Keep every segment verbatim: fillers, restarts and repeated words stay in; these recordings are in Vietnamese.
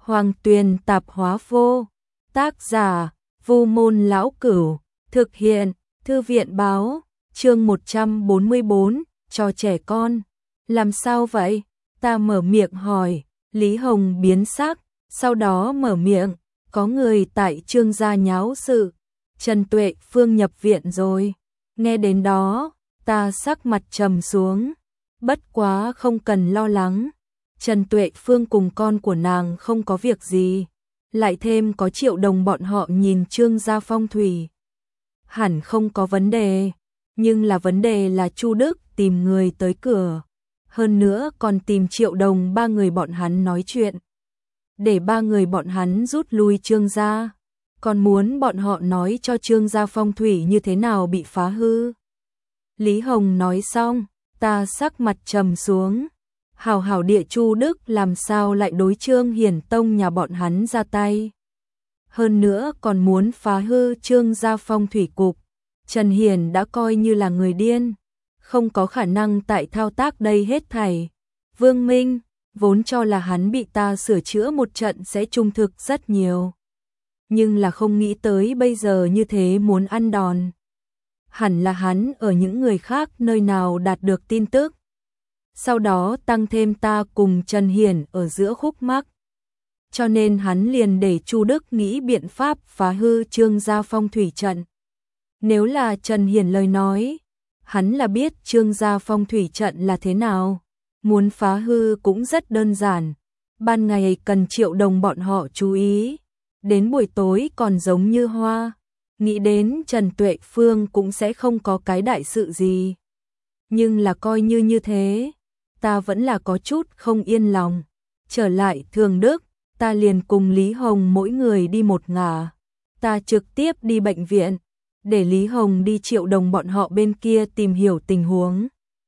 Hoàng Tuyền Tạp Hóa Vô. Tác giả: Vu Môn Lão Cửu. Thực hiện: Thư viện Báo. Chương một trăm bốn mươi bốn, cho trẻ con. Làm sao vậy? Ta mở miệng hỏi. Lý Hồng biến sắc, sau đó mở miệng, có người tại Trương gia nháo sự. Trần Tuệ Phương nhập viện rồi. Nghe đến đó, ta sắc mặt trầm xuống. Bất quá không cần lo lắng. Trần Tuệ Phương cùng con của nàng không có việc gì. Lại thêm có Triệu Đồng bọn họ nhìn Trương gia phong thủy. Hẳn không có vấn đề. Nhưng là vấn đề là Chu Đức tìm người tới cửa. Hơn nữa còn tìm Triệu Đồng ba người bọn hắn nói chuyện. Để ba người bọn hắn rút lui Trương gia. Còn muốn bọn họ nói cho Trương gia phong thủy như thế nào bị phá hư. Lý Hồng nói xong, ta sắc mặt trầm xuống. Hảo hảo địa Chu Đức làm sao lại đối Trương Hiển Tông nhà bọn hắn ra tay. Hơn nữa còn muốn phá hư Trương gia phong thủy cục. Trần Hiển đã coi như là người điên. Không có khả năng tại thao tác đây hết thảy. Vương Minh, vốn cho là hắn bị ta sửa chữa một trận sẽ trung thực rất nhiều. Nhưng là không nghĩ tới bây giờ như thế muốn ăn đòn. Hẳn là hắn ở những người khác nơi nào đạt được tin tức. Sau đó tăng thêm ta cùng Trần Hiển ở giữa khúc mắc. Cho nên hắn liền để Chu Đức nghĩ biện pháp phá hư Trương gia phong thủy trận. Nếu là Trần Hiển lời nói, hắn là biết Trương gia phong thủy trận là thế nào. Muốn phá hư cũng rất đơn giản. Ban ngày cần Triệu Đồng bọn họ chú ý. Đến buổi tối còn giống như hoa. Nghĩ đến Trần Tuệ Phương cũng sẽ không có cái đại sự gì. Nhưng là coi như như thế, ta vẫn là có chút không yên lòng. Trở lại Thường Đức, ta liền cùng Lý Hồng mỗi người đi một ngả. Ta trực tiếp đi bệnh viện, để Lý Hồng đi Triệu Đồng bọn họ bên kia tìm hiểu tình huống.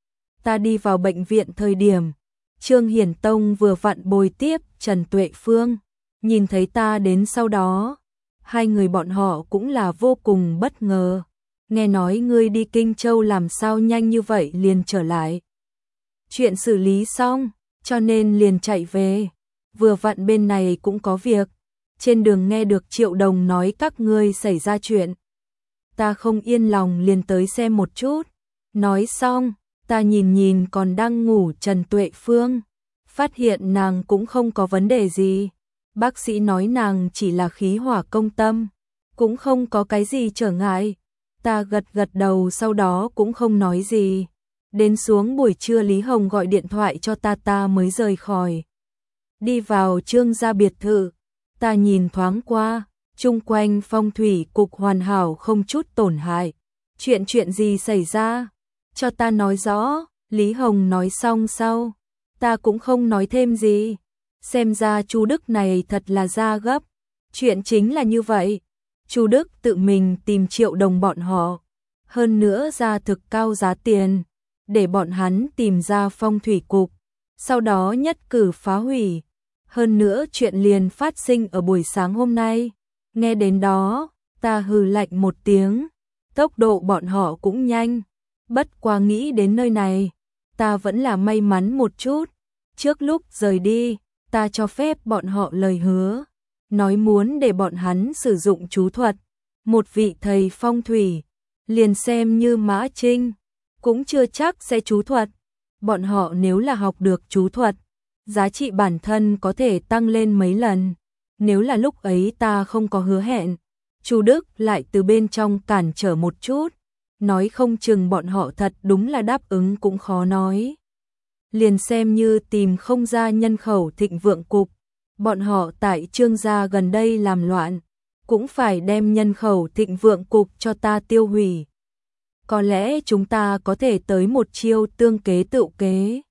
Ta đi vào bệnh viện thời điểm, Trương Hiển Tông vừa vặn bồi tiếp Trần Tuệ Phương. Nhìn thấy ta đến sau đó, hai người bọn họ cũng là vô cùng bất ngờ. Nghe nói ngươi đi Kinh Châu làm sao nhanh như vậy liền trở lại. Chuyện xử lý xong, cho nên liền chạy về. Vừa vặn bên này cũng có việc. Trên đường nghe được Triệu Đồng nói các ngươi xảy ra chuyện. Ta không yên lòng liền tới xem một chút. Nói xong, ta nhìn nhìn còn đang ngủ Trần Tuệ Phương. Phát hiện nàng cũng không có vấn đề gì. Bác sĩ nói nàng chỉ là khí hỏa công tâm. Cũng không có cái gì trở ngại. Ta gật gật đầu sau đó cũng không nói gì. Đến xuống buổi trưa Lý Hồng gọi điện thoại cho ta ta mới rời khỏi. Đi vào Trương gia biệt thự. Ta nhìn thoáng qua. Chung quanh phong thủy cục hoàn hảo không chút tổn hại. Chuyện chuyện gì xảy ra? Cho ta nói rõ. Lý Hồng nói xong sau. Ta cũng không nói thêm gì. Xem ra Chu Đức này thật là ra gấp. Chuyện chính là như vậy. Chu Đức tự mình tìm Triệu Đồng bọn họ. Hơn nữa ra thực cao giá tiền. Để bọn hắn tìm ra phong thủy cục. Sau đó nhất cử phá hủy. Hơn nữa chuyện liền phát sinh ở buổi sáng hôm nay. Nghe đến đó, ta hừ lạnh một tiếng. Tốc độ bọn họ cũng nhanh. Bất quá nghĩ đến nơi này, ta vẫn là may mắn một chút. Trước lúc rời đi, ta cho phép bọn họ lời hứa. Nói muốn để bọn hắn sử dụng chú thuật. Một vị thầy phong thủy, liền xem như Mã Trinh, cũng chưa chắc sẽ chú thuật. Bọn họ nếu là học được chú thuật, giá trị bản thân có thể tăng lên mấy lần. Nếu là lúc ấy ta không có hứa hẹn, Chu Đức lại từ bên trong cản trở một chút. Nói không chừng bọn họ thật đúng là đáp ứng cũng khó nói. Liền xem như tìm không ra nhân khẩu thịnh vượng cục. Bọn họ tại Trương gia gần đây làm loạn. Cũng phải đem nhân khẩu thịnh vượng cục cho ta tiêu hủy. Có lẽ chúng ta có thể tới một chiêu tương kế tựu kế.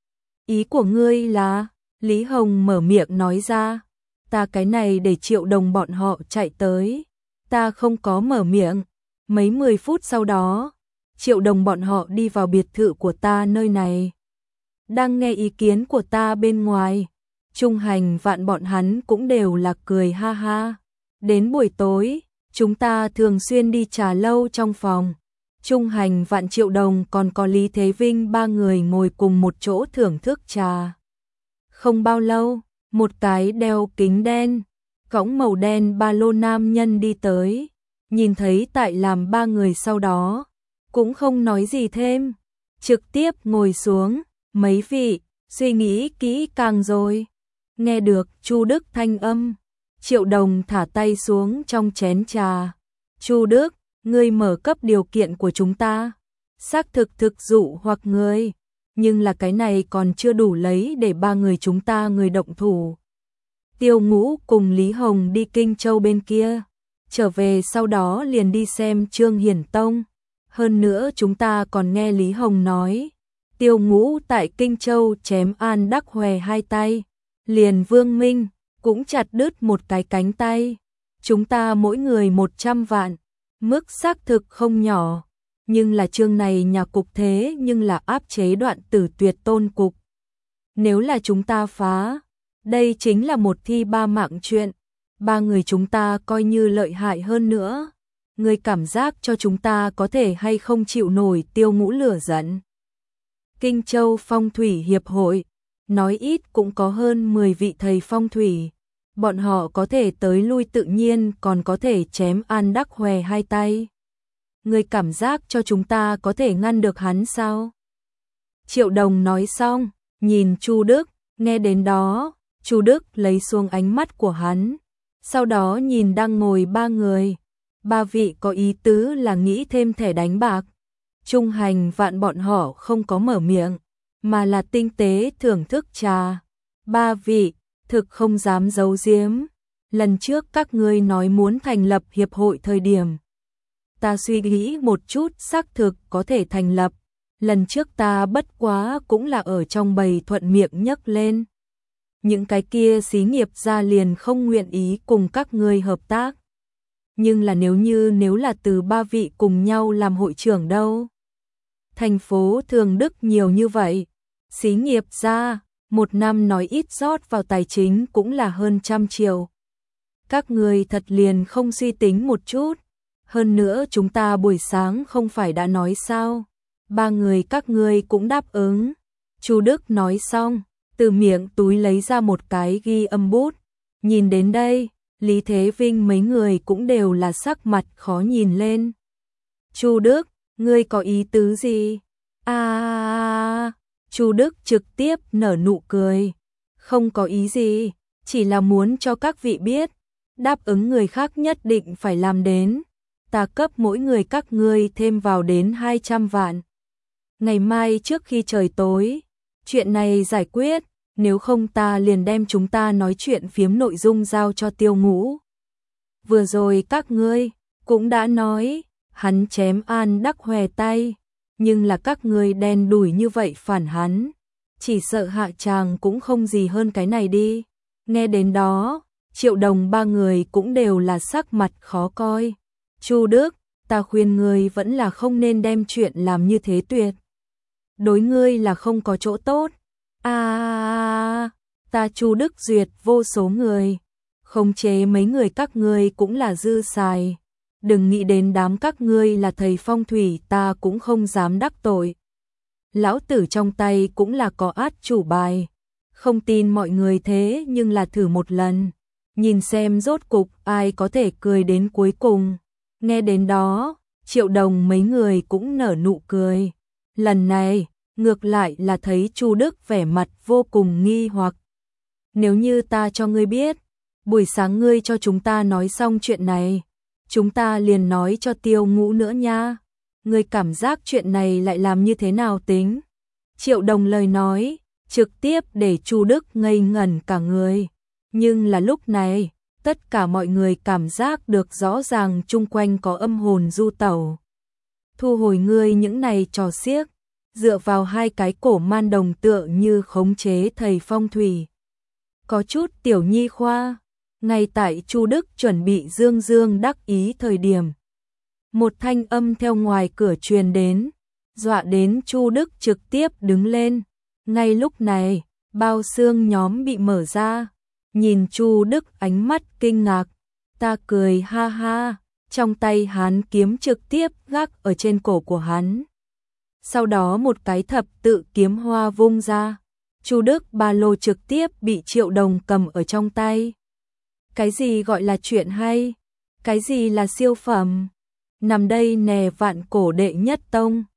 Ý của ngươi là? Lý Hồng mở miệng nói ra. Ta cái này để Triệu Đồng bọn họ chạy tới. Ta không có mở miệng. Mấy mười phút sau đó, Triệu Đồng bọn họ đi vào biệt thự của ta nơi này. Đang nghe ý kiến của ta bên ngoài. Trung Hành Vạn bọn hắn cũng đều là cười ha ha. Đến buổi tối, chúng ta thường xuyên đi trà lâu trong phòng. Trung Hành Vạn Triệu Đồng còn có Lý Thế Vinh ba người ngồi cùng một chỗ thưởng thức trà. Không bao lâu, một cái đeo kính đen, cõng màu đen ba lô nam nhân đi tới, nhìn thấy tại làm ba người sau đó, cũng không nói gì thêm, trực tiếp ngồi xuống, mấy vị, suy nghĩ kỹ càng rồi. Nghe được Chu Đức thanh âm, Triệu Đồng thả tay xuống trong chén trà. Chu Đức, ngươi mở cấp điều kiện của chúng ta, xác thực thực dụ hoặc ngươi, nhưng là cái này còn chưa đủ lấy để ba người chúng ta người động thủ. Tiêu Ngũ cùng Lý Hồng đi Kinh Châu bên kia, trở về sau đó liền đi xem Trương Hiển Tông. Hơn nữa chúng ta còn nghe Lý Hồng nói, Tiêu Ngũ tại Kinh Châu chém An Đắc Hòe hai tay, liền Vương Minh cũng chặt đứt một cái cánh tay. Chúng ta mỗi người một trăm vạn, mức xác thực không nhỏ, nhưng là chương này nhà cục thế nhưng là áp chế Đoạn Tử Tuyệt tôn cục. Nếu là chúng ta phá, đây chính là một thi ba mạng chuyện, ba người chúng ta coi như lợi hại hơn nữa. Người cảm giác cho chúng ta có thể hay không chịu nổi Tiêu Ngũ lửa giận. Kinh Châu Phong Thủy Hiệp hội, nói ít cũng có hơn mười vị thầy phong thủy. Bọn họ có thể tới lui tự nhiên còn có thể chém An Đắc Hòe hai tay. Người cảm giác cho chúng ta có thể ngăn được hắn sao? Triệu Đồng nói xong, nhìn Chu Đức, nghe đến đó, Chu Đức lấy xuống ánh mắt của hắn, sau đó nhìn đang ngồi ba người. Ba vị có ý tứ là nghĩ thêm thẻ đánh bạc. Trung Hành Vạn bọn họ không có mở miệng, mà là tinh tế thưởng thức trà. Ba vị, thực không dám giấu giếm. Lần trước các ngươi nói muốn thành lập hiệp hội thời điểm, ta suy nghĩ một chút xác thực có thể thành lập. Lần trước ta bất quá cũng là ở trong bầy thuận miệng nhấc lên. Những cái kia xí nghiệp ra liền không nguyện ý cùng các ngươi hợp tác. Nhưng là nếu như nếu là từ ba vị cùng nhau làm hội trưởng đâu? Thành phố Thường Đức nhiều như vậy, xí nghiệp ra, một năm nói ít rót vào tài chính cũng là hơn trăm triệu. Các người thật liền không suy tính một chút. Hơn nữa chúng ta buổi sáng không phải đã nói sao? Ba người các ngươi cũng đáp ứng. Chu Đức nói xong, từ miệng túi lấy ra một cái ghi âm bút. Nhìn đến đây, Lý Thế Vinh mấy người cũng đều là sắc mặt khó nhìn lên. Chu Đức, ngươi có ý tứ gì? À, Chu Đức trực tiếp nở nụ cười. Không có ý gì, chỉ là muốn cho các vị biết, đáp ứng người khác nhất định phải làm đến. Ta cấp mỗi người các ngươi thêm vào đến hai trăm vạn. Ngày mai trước khi trời tối, chuyện này giải quyết, nếu không ta liền đem chúng ta nói chuyện phiếm nội dung giao cho Tiêu Ngũ. Vừa rồi các ngươi cũng đã nói, hắn chém An Đắc Hòe tay, nhưng là các ngươi đen đủi như vậy phản hắn, chỉ sợ hạ tràng cũng không gì hơn cái này đi. Nghe đến đó, Triệu Đồng ba người cũng đều là sắc mặt khó coi. Chu Đức, ta khuyên ngươi vẫn là không nên đem chuyện làm như thế tuyệt. Đối ngươi là không có chỗ tốt. À, ta Chu Đức duyệt vô số người, khống chế mấy người các ngươi cũng là dư xài. Đừng nghĩ đến đám các ngươi là thầy phong thủy ta cũng không dám đắc tội. Lão tử trong tay cũng là có át chủ bài. Không tin mọi người thế nhưng là thử một lần. Nhìn xem rốt cục ai có thể cười đến cuối cùng. Nghe đến đó, Triệu Đồng mấy người cũng nở nụ cười. Lần này, ngược lại là thấy Chu Đức vẻ mặt vô cùng nghi hoặc. Nếu như ta cho ngươi biết, buổi sáng ngươi cho chúng ta nói xong chuyện này, chúng ta liền nói cho Tiêu Ngũ nữa nha. Ngươi cảm giác chuyện này lại làm như thế nào tính? Triệu Đồng lời nói, trực tiếp để Chu Đức ngây ngẩn cả người. Nhưng là lúc này, tất cả mọi người cảm giác được rõ ràng chung quanh có âm hồn du tẩu. Thu hồi ngươi những này trò xiếc, dựa vào hai cái cổ man đồng tựa như khống chế thầy phong thủy. Có chút tiểu nhi khoa, ngay tại Chu Đức chuẩn bị dương dương đắc ý thời điểm. Một thanh âm theo ngoài cửa truyền đến, dọa đến Chu Đức trực tiếp đứng lên. Ngay lúc này, bao xương nhóm bị mở ra, nhìn Chu Đức ánh mắt kinh ngạc, ta cười ha ha, trong tay hắn kiếm trực tiếp gác ở trên cổ của hắn. Sau đó một cái thập tự kiếm hoa vung ra, Chu Đức ba lô trực tiếp bị Triệu Đồng cầm ở trong tay. Cái gì gọi là chuyện hay? Cái gì là siêu phẩm? Nằm đây nè, vạn cổ đệ nhất tông.